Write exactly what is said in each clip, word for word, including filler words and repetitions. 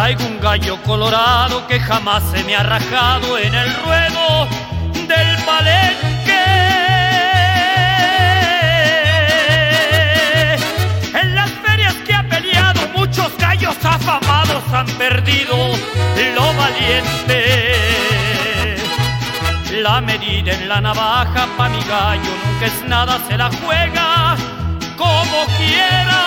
Traigo un gallo colorado que jamás se me ha rajado en el ruedo del palenque. En las ferias que ha peleado, muchos gallos afamados han perdido lo valiente. La medida en la navaja pa' mi gallo nunca es nada, se la juega como quiera.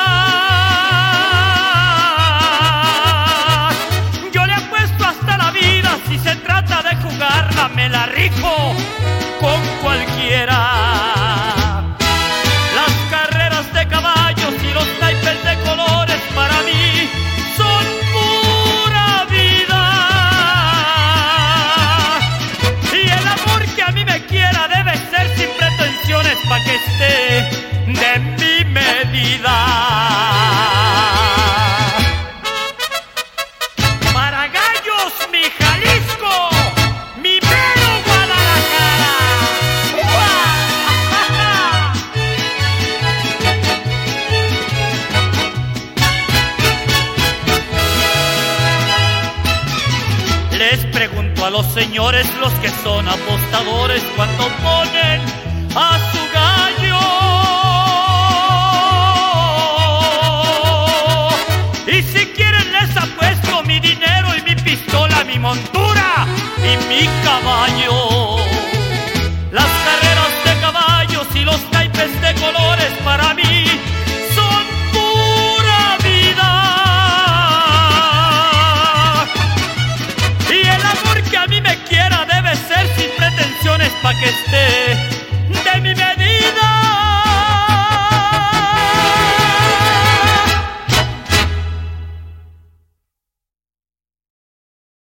Yo le apuesto hasta la vida, si se trata de jugarla me la rifo con cualquiera. Las carreras de caballos y los naipes de colores para mí son pura vida. Y el amor que a mí me quiera debe ser sin pretensiones pa' que esté de mi medida. Para gallos, mi Jalisco, mi mero Guadalajara. Les pregunto a los señores, los que son apostadores, cuando ponen a su gallo. Y si quieren les apuesto mi dinero y mi pistola, mi montura y mi caballo. Las carreras de caballos y los naipes de colores para mí son pura vida. Y el amor que a mí me quiera debe ser sin pretensiones pa' que esté